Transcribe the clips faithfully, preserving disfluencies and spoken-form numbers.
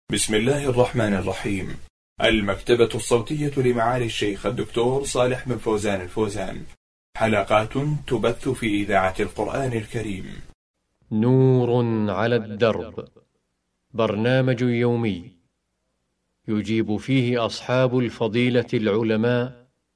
بسم الله الرحمن الرحيم. المكتبة الصوتية لمعالي الشيخ الدكتور صالح بن فوزان الفوزان، حلقات تبث في إذاعة القرآن الكريم. نور على الدرب، برنامج يومي يجيب فيه أصحاب الفضيلة العلماء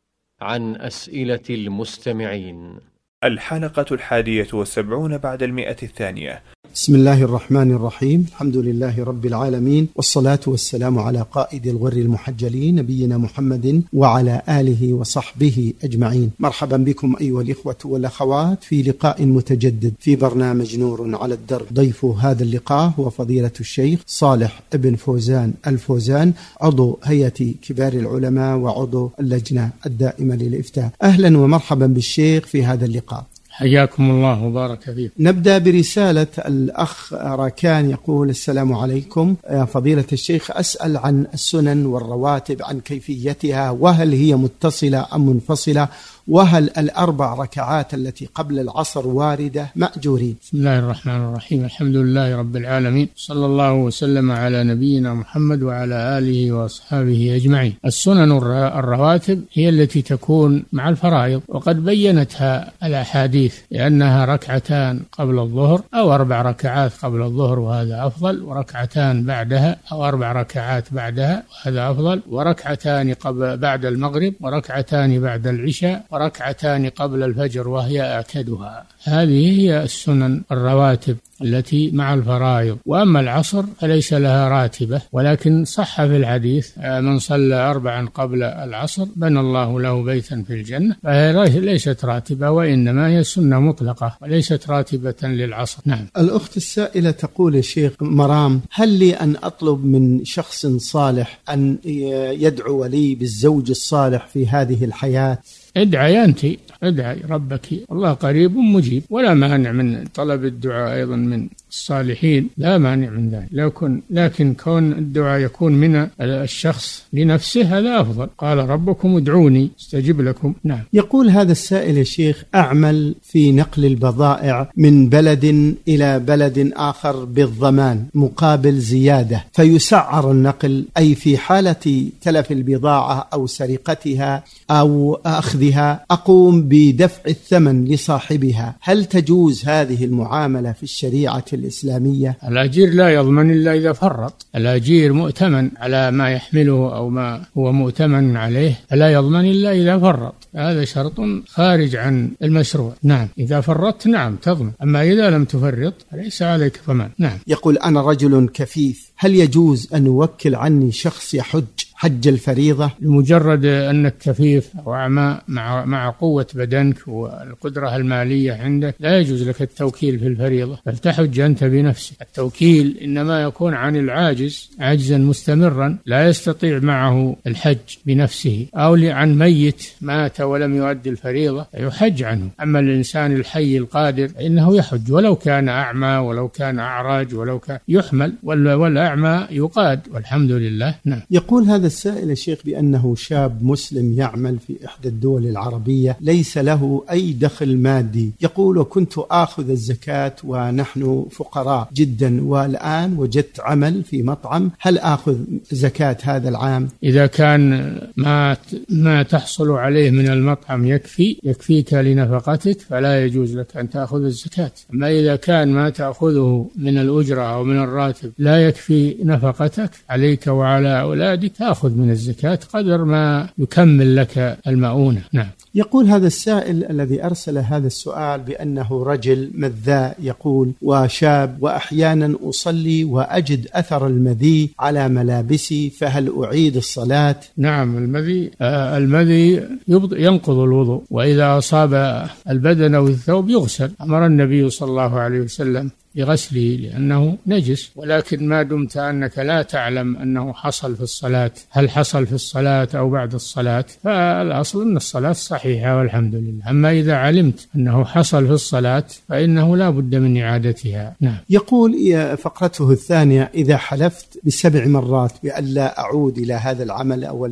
عن أسئلة المستمعين. الحلقة الحادية والسبعون بعد المئة الثانية. بسم الله الرحمن الرحيم. الحمد لله رب العالمين، والصلاة والسلام على قائد الغر المحجلين نبينا محمد وعلى آله وصحبه أجمعين. مرحبا بكم أيها الإخوة والأخوات في لقاء متجدد في برنامج نور على الدرب. ضيف هذا اللقاء هو فضيلة الشيخ صالح بن فوزان الفوزان، عضو هيئة كبار العلماء وعضو اللجنة الدائمة للإفتاء. أهلا ومرحبا بالشيخ في هذا اللقاء. حياكم الله وبارك فيكم. نبدأ برسالة الأخ راكان، يقول: السلام عليكم يا فضيلة الشيخ، أسأل عن السنن والرواتب، عن كيفيتها، وهل هي متصلة أم منفصلة، وهل الأربع ركعات التي قبل العصر واردة مأجورين؟ بسم الله الرحمن الرحيم. الحمد لله رب العالمين، صلى الله وسلم على نبينا محمد وعلى آله وأصحابه أجمعين. السنن الرواتب هي التي تكون مع الفرائض، وقد بينتها الأحاديث لأنها ركعتان قبل الظهر أو أربع ركعات قبل الظهر وهذا أفضل، وركعتان بعدها أو أربع ركعات بعدها وهذا أفضل، وركعتان قبل بعد المغرب، وركعتان بعد العشاء، وركعتان قبل الفجر وهي أعتدها. هذه هي السنن الرواتب التي مع الفرائض. وأما العصر فليس لها راتبة، ولكن صح في الحديث: من صلى أربعا قبل العصر بنى الله له بيتا في الجنة. فهي ليست راتبة، وإنما هي سنة مطلقة وليست راتبة للعصر. نعم. الأخت السائلة تقول: يا شيخ مرام، هل لي أن أطلب من شخص صالح أن يدعو لي بالزوج الصالح في هذه الحياة؟ ادعي أنت، ادعي ربك، الله قريب مجيب، ولا مانع من طلب الدعاء أيضا من الصالحين، لا مانع من ذلك، لكن, لكن كون الدعاء يكون من الشخص لنفسه هذا أفضل. قال ربكم ادعوني استجب لكم. نعم. يقول هذا السائل: يا شيخ، أعمل في نقل البضائع من بلد إلى بلد آخر بالضمان مقابل زيادة، فيسعر النقل، أي في حالة تلف البضاعة أو سرقتها أو أخذها أقوم بدفع الثمن لصاحبها، هل تجوز هذه المعاملة في الشريعة الإسلامية؟ الأجير لا يضمن إلا إذا فرط، الأجير مؤتمن على ما يحمله أو ما هو مؤتمن عليه، لا يضمن إلا إذا فرط، هذا شرط خارج عن المشروع. نعم، إذا فرطت نعم تضمن، أما إذا لم تفرط فليس عليك ضمان. نعم. يقول: أنا رجل كفيف، هل يجوز أن يوكل عني شخص يحج حج الفريضة؟ لمجرد أنك كفيف أو أعمى مع مع قوة بدنك والقدرة المالية عندك لا يجوز لك التوكيل في الفريضة، بل تحج أنت بنفسك. التوكيل إنما يكون عن العاجز عجزا مستمرا لا يستطيع معه الحج بنفسه، أو عن ميت مات ولم يؤدي الفريضة يحج عنه. أما الإنسان الحي القادر فإنه يحج، ولو كان أعمى ولو كان أعرج ولو كان يحمل، والأعمى يقاد والحمد لله. نعم. يقول هذا السائل: الشيخ، بأنه شاب مسلم يعمل في إحدى الدول العربية، ليس له أي دخل مادي، يقول: وكنت آخذ الزكاة ونحن فقراء جدا، والآن وجدت عمل في مطعم، هل آخذ زكاة هذا العام؟ إذا كان ما ما تحصل عليه من المطعم يكفي يكفيك لنفقتك فلا يجوز لك أن تأخذ الزكاة. أما إذا كان ما تأخذه من الأجرة أو من الراتب لا يكفي نفقتك عليك وعلى أولادك، تأخذ من الزكاة قدر ما يكمل لك المؤونة. نعم. يقول هذا السائل الذي أرسل هذا السؤال بأنه رجل مذاء، يقول: وشاب، وأحيانا أصلي وأجد أثر المذي على ملابسي، فهل أعيد الصلاة؟ نعم، المذي آه المذي ينقض الوضوء، وإذا أصاب البدن أو الثوب يغسل. أمر النبي صلى الله عليه وسلم بغسله لأنه نجس، ولكن ما دمت أنك لا تعلم أنه حصل في الصلاة، هل حصل في الصلاة أو بعد الصلاة، فالأصل أن الصلاة صحيحة والحمد لله. أما إذا علمت أنه حصل في الصلاة فإنه لا بد من إعادتها. نعم. يقول فقرته الثانية: إذا حلفت بسبع مرات بأن لا أعود إلى هذا العمل أو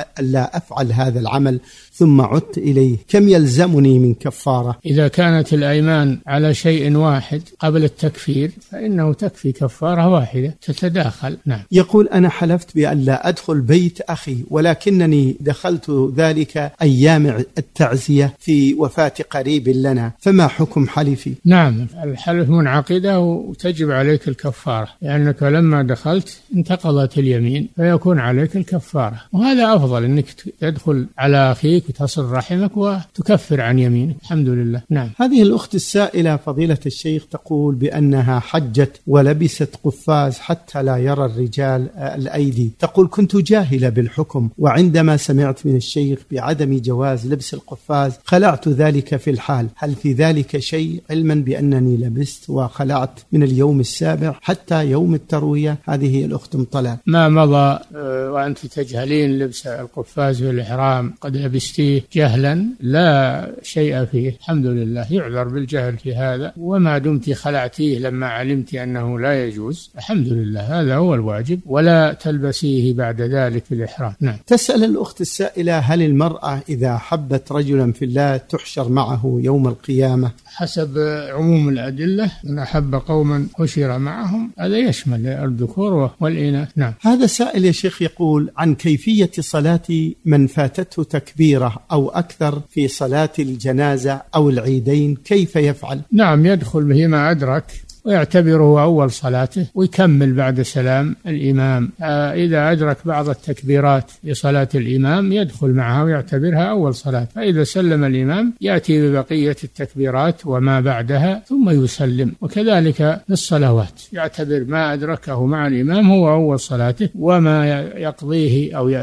لا أفعل هذا العمل ثم عدت إليه، كم يلزمني من كفارة؟ إذا كانت الأيمان على شيء واحد قبل التكفير تكفير فإنه تكفي كفارة واحدة تتداخل. نعم. يقول أنا حلفت بأن لا أدخل بيت أخي ولكنني دخلت ذلك أيام التعزية في وفاة قريب لنا، فما حكم حلفي؟ نعم، الحلف منعقدة وتجب عليك الكفارة، لأنك لما دخلت انتقضت اليمين فيكون عليك الكفارة، وهذا أفضل أنك تدخل على أخيك وتصل رحمك وتكفر عن يمينك. الحمد لله. نعم. هذه الأخت السائلة فضيلة الشيخ تقول بأنها حجت ولبست قفاز حتى لا يرى الرجال الأيدي. تقول كنت جاهلة بالحكم، وعندما سمعت من الشيخ بعدم جواز لبس القفاز خلعت ذلك في الحال، هل في ذلك شيء علما بأنني لبست وخلعت من اليوم السابع حتى يوم التروية؟ هذه الأخت مطلع. ما مضى وأنت تجهلين لبس القفاز في الإحرام قد لبستيه جهلا لا شيء فيه، الحمد لله، يعذر بالجهل في هذا، وما دمت خلعتيه لما علمت أنه لا يجوز الحمد لله، هذا هو الواجب، ولا تلبسيه بعد ذلك في الإحرام. نعم. تسأل الأخت السائلة هل المرأة إذا حبت رجلا في الله تحشر معه يوم القيامة؟ حسب عموم الأدلة من أحب قوما حشر معهم، هذا يشمل الذكور والإناث. نعم. هذا سائل يا شيخ يقول عن كيفية صلاة من فاتته تكبيرة أو أكثر في صلاة الجنازة أو العيدين، كيف يفعل؟ نعم، يدخل به ما أدرك ويعتبره أول صلاته ويكمل بعد سلام الإمام. إذا أدرك بعض التكبيرات في صلاة الإمام يدخل معها ويعتبرها أول صلاة، فإذا سلم الإمام يأتي ببقية التكبيرات وما بعدها ثم يسلم، وكذلك في الصلوات يعتبر ما أدركه مع الإمام هو أول صلاته، وما يقضيه أو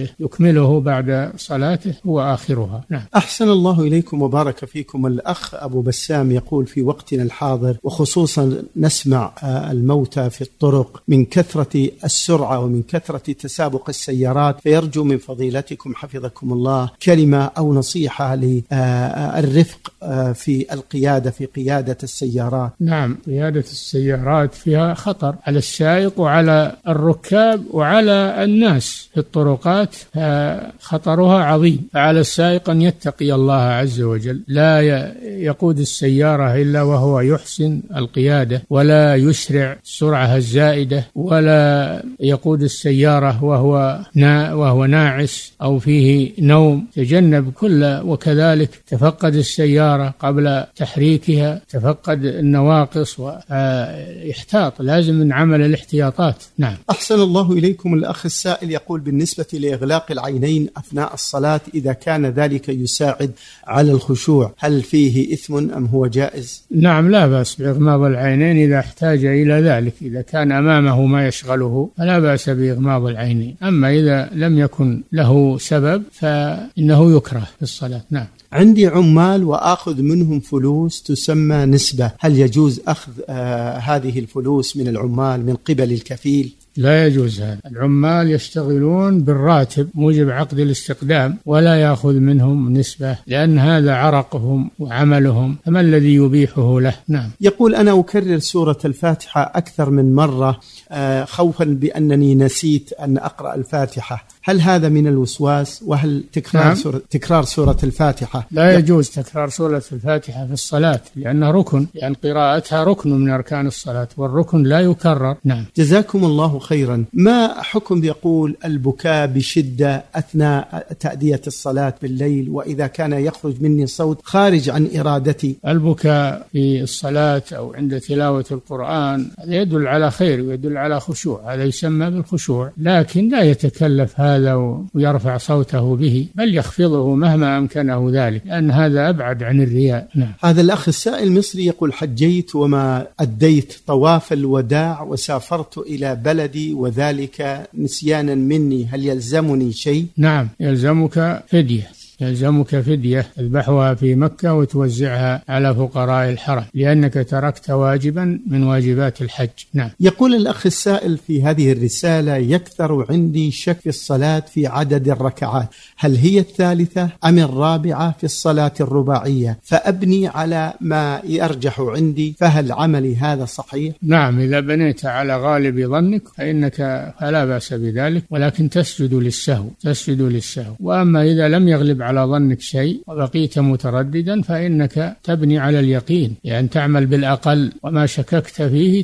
يكمله بعد صلاته هو آخرها. نعم. أحسن الله إليكم وبارك فيكم. الأخ أبو بسام يقول في وقتنا الحاضر وخصوصا نسمع الموتى في الطرق من كثرة السرعة ومن كثرة تسابق السيارات، فيرجو من فضيلتكم حفظكم الله كلمة أو نصيحة للرفق في القيادة في قيادة السيارات. نعم، قيادة السيارات فيها خطر على السائق وعلى الركاب وعلى الناس في الطرقات، خطرها عظيم، فعلى السائق أن يتقي الله عز وجل، لا يقود السيارة إلا وهو يحسن القيادة ولا يسرع السرعة الزائدة، ولا يقود السيارة وهو نا وهو ناعس أو فيه نوم، تجنب كل، وكذلك تفقد السيارة قبل تحريكها، تفقد النواقص ويحتاط، لازم من عمل الاحتياطات. نعم. أحسن الله إليكم. الأخ السائل يقول بالنسبة لإغلاق العينين أثناء الصلاة إذا كان ذلك يساعد على الخشوع هل فيه إثم أم هو جائز؟ نعم، لا بأس بإغماض العينين إذا احتاج إلى ذلك، إذا كان أمامه ما يشغله فلا بأس بإغماض العينين، أما إذا لم يكن له سبب فإنه يكره في الصلاة. نعم. عندي عمال وآخذ منهم فلوس تسمى نسبة، هل يجوز أخذ آه هذه الفلوس من العمال من قبل الكفيل؟ لا يجوز هذا، العمال يشتغلون بالراتب موجب عقد الاستقدام ولا يأخذ منهم نسبة، لأن هذا عرقهم وعملهم، فما الذي يبيحه له؟ نعم. يقول أنا أكرر سورة الفاتحة أكثر من مرة خوفا بأنني نسيت أن أقرأ الفاتحة، هل هذا من الوسواس؟ وهل تكرار, نعم. سورة, تكرار سورة الفاتحة لا يجوز تكرار سورة الفاتحة في الصلاة، لأنها ركن، لأن قراءتها ركن من أركان الصلاة، والركن لا يكرر. نعم. جزاكم الله خيرا. ما حكم يقول البكاء بشدة أثناء تأدية الصلاة بالليل وإذا كان يخرج مني صوت خارج عن إرادتي؟ البكاء في الصلاة أو عند تلاوة القرآن هذا يدل على خير ويدل على خشوع، هذا يسمى بالخشوع، لكن لا يتكلف هذا ويرفع صوته به، بل يخفضه مهما أمكنه ذلك، لأن هذا أبعد عن الرياء. نعم. هذا الأخ السائل مصري يقول حجيت وما أديت طواف الوداع وسافرت إلى بلدي وذلك نسيانا مني، هل يلزمني شيء؟ نعم، يلزمك فدية، يلزمك فدية تذبحها في مكة وتوزعها على فقراء الحرم، لأنك تركت واجبا من واجبات الحج. نعم. يقول الأخ السائل في هذه الرسالة يكثر عندي شك في الصلاة في عدد الركعات، هل هي الثالثة أم الرابعة في الصلاة الرباعية، فأبني على ما يرجح عندي، فهل عملي هذا صحيح؟ نعم، إذا بنيت على غالب ظنك فإنك فلا بأس بذلك، ولكن تسجد للسهو، تسجد للسهو. وأما إذا لم يغلب على ظنك شيء وبقيت مترددا فإنك تبني على اليقين، يعني تعمل بالأقل، وما شككت فيه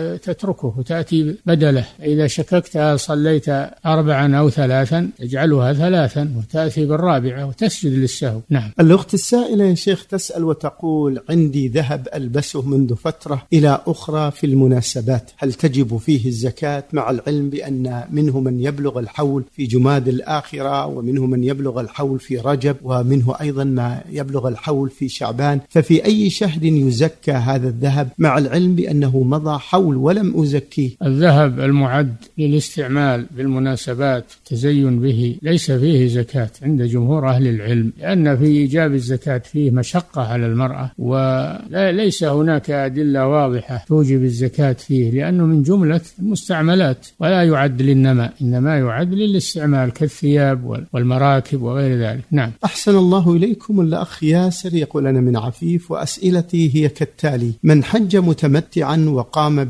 تتركه وتأتي بدله. إذا شككت صليت أربعا أو ثلاثا تجعلها ثلاثا وتأتي بالرابعة وتسجد للسهو. نعم. الأخت السائلة يا شيخ تسأل وتقول: عندي ذهب ألبسه منذ فترة إلى أخرى في المناسبات، هل تجب فيه الزكاة، مع العلم بأن منه من يبلغ الحول في جماد الآخرة ومنه من يبلغ الحول في رجب ومنه أيضا ما يبلغ الحول في شعبان، ففي أي شهر يزكى هذا الذهب، مع العلم بأنه مضى حول ولم أزكيه؟ الذهب المعد للاستعمال بالمناسبات تزين به ليس فيه زكاة عند جمهور أهل العلم، لأن في إيجاب الزكاة فيه مشقة على المرأة، وليس هناك أدلة واضحة توجب الزكاة فيه، لأنه من جملة المستعملات ولا يعد للنماء، إنما يعد للاستعمال كالثياب والمراكب وغير ذلك. نعم. أحسن الله إليكم. الأخ ياسر يقول: أنا من عفيف وأسئلتي هي كالتالي: من حج متمتعا وقام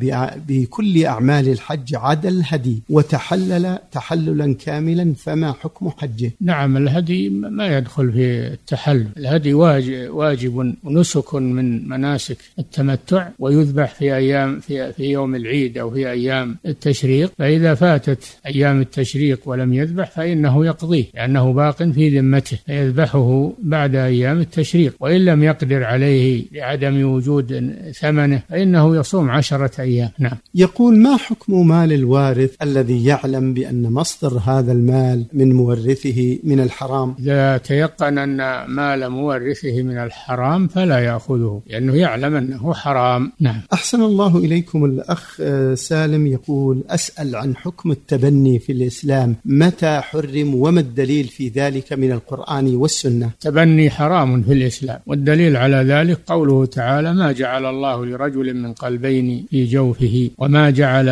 بكل أعمال الحج عدا الهدي وتحلل تحللا كاملا فما حكم حجه؟ نعم، الهدي ما يدخل في التحلل، الهدي واجب, واجب ونسك من مناسك التمتع، ويذبح في أيام في, في يوم العيد أو في أيام التشريق، فإذا فاتت أيام التشريق ولم يذبح فإنه يقضيه لأنه باق في ذمته، فيذبحه بعد أيام التشريق، وإن لم يقدر عليه لعدم وجود ثمنه فإنه يصوم عشرة أيام. نعم. يقول: ما حكم مال الوارث الذي يعلم بأن مصدر هذا المال من مورثه من الحرام؟ إذا تيقن أن مال مورثه من الحرام فلا يأخذه لأنه يعلم أنه حرام. نعم. أحسن الله إليكم. الأخ سالم يقول: أسأل عن حكم التبني في الإسلام، متى حرم وما الدليل في ذلك من القرآن والسنة؟ تبني حرام في الإسلام، والدليل على ذلك قوله تعالى: ما جعل الله لرجل من قلبين في جوفه وما جعل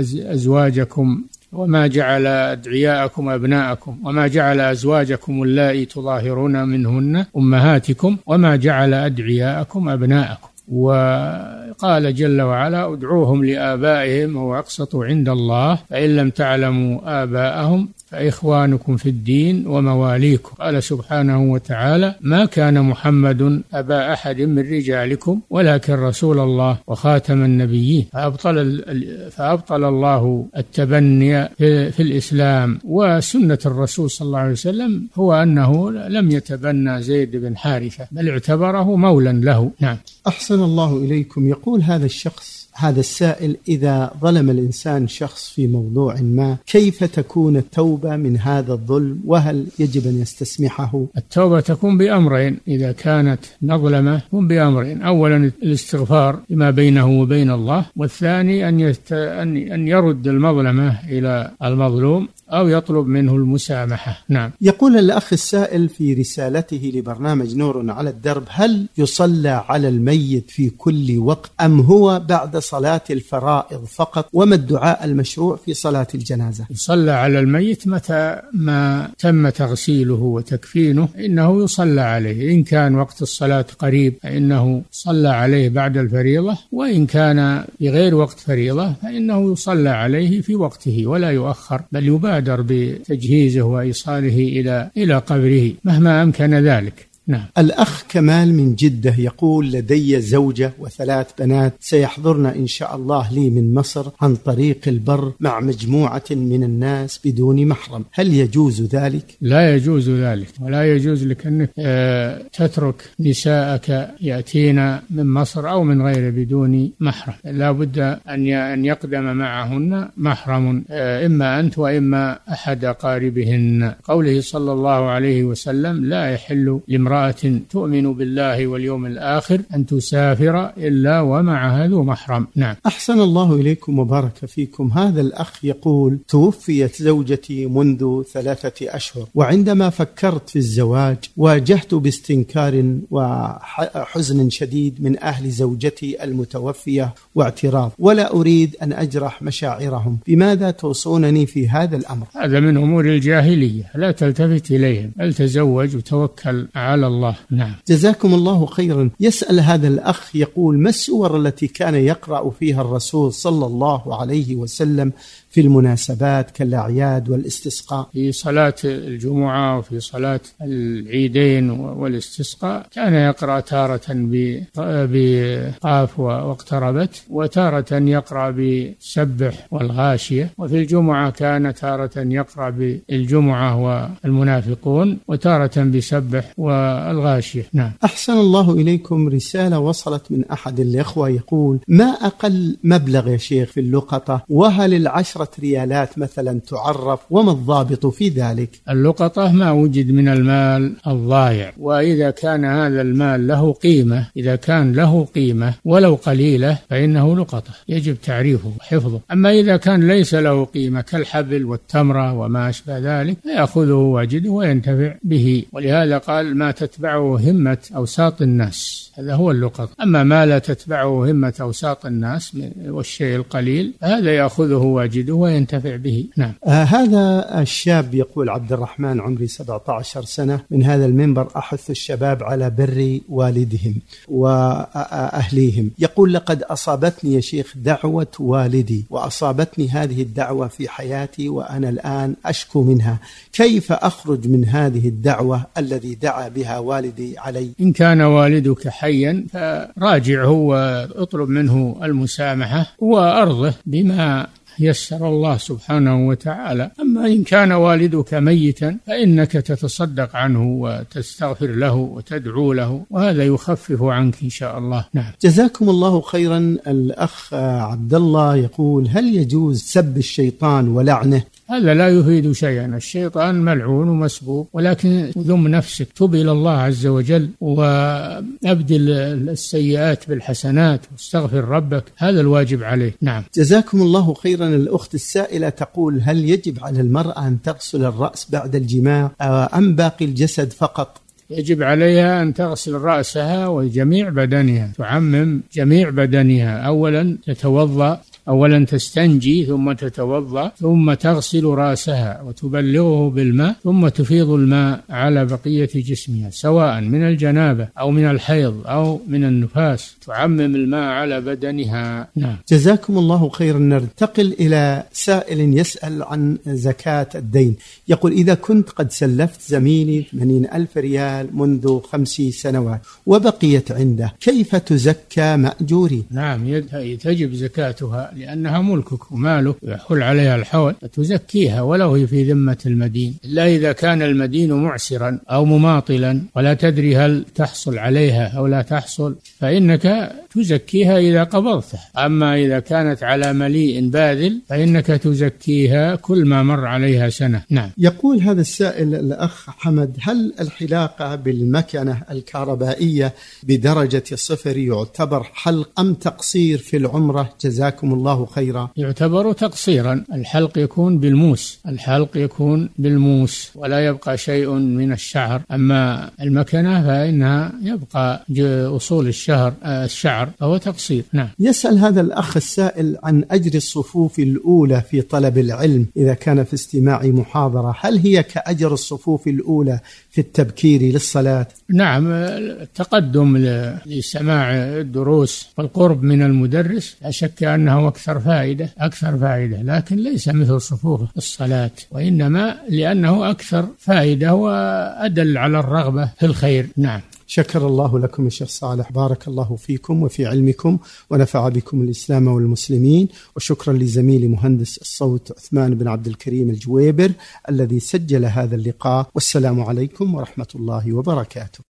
أزواجكم وما جعل أدعياءكم أبناءكم وما جعل أزواجكم اللائي تظاهرون منهن أمهاتكم وما جعل أدعياءكم أبناءكم. وقال جل وعلا: ادعوهم لآبائهم هو أقسط عند الله فإن لم تعلموا آباءهم فإخوانكم في الدين ومواليكم. قال سبحانه وتعالى: ما كان محمد أبا أحد من رجالكم ولكن رسول الله وخاتم النبيين. فأبطل, فأبطل الله التبني في الإسلام. وسنة الرسول صلى الله عليه وسلم هو أنه لم يتبنى زيد بن حارثة بل اعتبره مولا له. نعم. أحسن الله إليكم. يقول هذا الشخص هذا السائل: إذا ظلم الإنسان شخص في موضوع ما، كيف تكون التوبة من هذا الظلم، وهل يجب أن يستسمحه؟ التوبة تكون بأمرين إذا كانت مظلمة، تكون بأمرين: أولا الاستغفار لما بينه وبين الله، والثاني أن, يست... أن يرد المظلمة إلى المظلوم أو يطلب منه المسامحة. نعم. يقول الأخ السائل في رسالته لبرنامج نور على الدرب: هل يصلى على الميت في كل وقت أم هو بعد صلاة الفرائض فقط؟ وما الدعاء المشروع في صلاة الجنازة؟ يصلى على الميت متى ما تم تغسيله وتكفينه إنه يصلى عليه، إن كان وقت الصلاة قريب فإنه صلى عليه بعد الفريضة، وإن كان بغير وقت فريضة فإنه يصلى عليه في وقته ولا يؤخر، بل يبادر بتجهيزه وإيصاله إلى إلى قبره مهما أمكن ذلك. نعم. الأخ كمال من جدة يقول: لدي زوجة وثلاث بنات سيحضرن إن شاء الله لي من مصر عن طريق البر مع مجموعة من الناس بدون محرم، هل يجوز ذلك؟ لا يجوز ذلك، ولا يجوز لك أنك تترك نساءك يأتين من مصر أو من غيره بدون محرم، لا بد أن يقدم معهن محرم، إما أنت وإما أحد أقاربهن. قوله صلى الله عليه وسلم: لا يحل لامرأة تؤمن بالله واليوم الآخر أن تسافر إلا ومعها ذو محرم. نعم. أحسن الله إليكم وبارك فيكم. هذا الأخ يقول: توفيت زوجتي منذ ثلاثة أشهر، وعندما فكرت في الزواج واجهت باستنكار وحزن شديد من أهل زوجتي المتوفية واعتراض، ولا أريد أن أجرح مشاعرهم، بماذا توصونني في هذا الأمر؟ هذا من أمور الجاهلية، لا تلتفت إليهم، بل تزوج وتوكل على الله. نعم. جزاكم الله خيرا. يسأل هذا الأخ يقول: ما السور التي كان يقرأ فيها الرسول صلى الله عليه وسلم في المناسبات كالأعياد والاستسقاء؟ في صلاة الجمعة وفي صلاة العيدين والاستسقاء كان يقرأ تارة بقاف واقتربت، وتارة يقرأ بسبح والغاشية، وفي الجمعة كان تارة يقرأ بالجمعة والمنافقون، وتارة بسبح والغاشية. نعم. أحسن الله إليكم. رسالة وصلت من أحد الإخوة يقول: ما أقل مبلغ يا شيخ في اللقطة؟ وهل العشرة ريالات مثلا تعرف؟ وما الضابط في ذلك؟ اللقطة ما وجد من المال الضائع، وإذا كان هذا المال له قيمة، إذا كان له قيمة ولو قليلة فإنه لقطة، يجب تعريفه وحفظه. أما إذا كان ليس له قيمة كالحبل والتمرة وما أشبه ذلك فيأخذه واجده وينتفع به. ولهذا قال: ما تتبعه همة أوساط الناس، هذا هو اللقطة. أما ما لا تتبعه همة أوساط الناس والشيء القليل هذا يأخذه واجده وينتفع به. نعم. آه هذا الشاب يقول: عبد الرحمن، عمري سبعة عشر سنة، من هذا المنبر أحث الشباب على بر والدهم وأهليهم. يقول: لقد أصابتني يا شيخ دعوة والدي، وأصابتني هذه الدعوة في حياتي وأنا الآن أشكو منها، كيف أخرج من هذه الدعوة الذي دعا بها والدي علي؟ إن كان والدك حيا فراجعه واطلب منه المسامحة وأرضه بما يسر الله سبحانه وتعالى. أما إن كان والدك ميتا فإنك تتصدق عنه وتستغفر له وتدعو له، وهذا يخفف عنك إن شاء الله. نعم. جزاكم الله خيرا. الأخ عبد الله يقول: هل يجوز سب الشيطان ولعنه؟ هذا لا يفيد شيئا، الشيطان ملعون ومسبوب، ولكن ذم نفسك، تب إلى الله عز وجل وأبدل السيئات بالحسنات واستغفر ربك، هذا الواجب عليه. نعم. جزاكم الله خيرا. الأخت السائلة تقول: هل يجب على المرأة أن تغسل الرأس بعد الجماع أم باقي الجسد فقط؟ يجب عليها أن تغسل رأسها وجميع بدنها، تعمم جميع بدنها. أولا تتوضأ، أولا تستنجي ثم تتوضأ، ثم تغسل رأسها وتبلغه بالماء، ثم تفيض الماء على بقية جسمها سواء من الجنابة أو من الحيض أو من النفاس، تعمم الماء على بدنها. نعم. جزاكم الله خيرا. ننتقل إلى سائل يسأل عن زكاة الدين. يقول: إذا كنت قد سلفت زميلي ثمانين ألف ريال منذ خمس سنوات وبقيت عنده، كيف تزكى مأجوري؟ نعم، تجب زكاتها لأنها ملكك وماله يحل عليها الحول، فتزكيها ولو هي في ذمة المدين، إلا إذا كان المدين معسرا أو مماطلا ولا تدري هل تحصل عليها أو لا تحصل، فإنك تزكيها إذا قبضتها. أما إذا كانت على مليء باذل فإنك تزكيها كل ما مر عليها سنة. نعم. يقول هذا السائل الأخ حمد: هل الحلاقة بالمكنة الكهربائية بدرجة صفر يعتبر حلق أم تقصير في العمرة؟ جزاكم الله خيرا. يعتبر تقصيرا. الحلق يكون بالموس، الحلق يكون بالموس ولا يبقى شيء من الشعر. أما المكنة فإنها يبقى أصول الشهر الشعر فهو تقصير. نعم. يسأل هذا الأخ السائل عن أجر الصفوف الأولى في طلب العلم إذا كان في استماع محاضرة، هل هي كأجر الصفوف الأولى في التبكير للصلاة؟ نعم، التقدم لسماع الدروس والقرب من المدرس لا شك أنه أكثر فائدة أكثر فائدة لكن ليس مثل صفوف الصلاة، وإنما لأنه أكثر فائدة وأدل على الرغبة في الخير. نعم. شكر الله لكم الشيخ صالح، بارك الله فيكم وفي علمكم ونفع بكم الإسلام والمسلمين، وشكرا لزميلي مهندس الصوت عثمان بن عبد الكريم الجويبر الذي سجل هذا اللقاء، والسلام عليكم ورحمة الله وبركاته.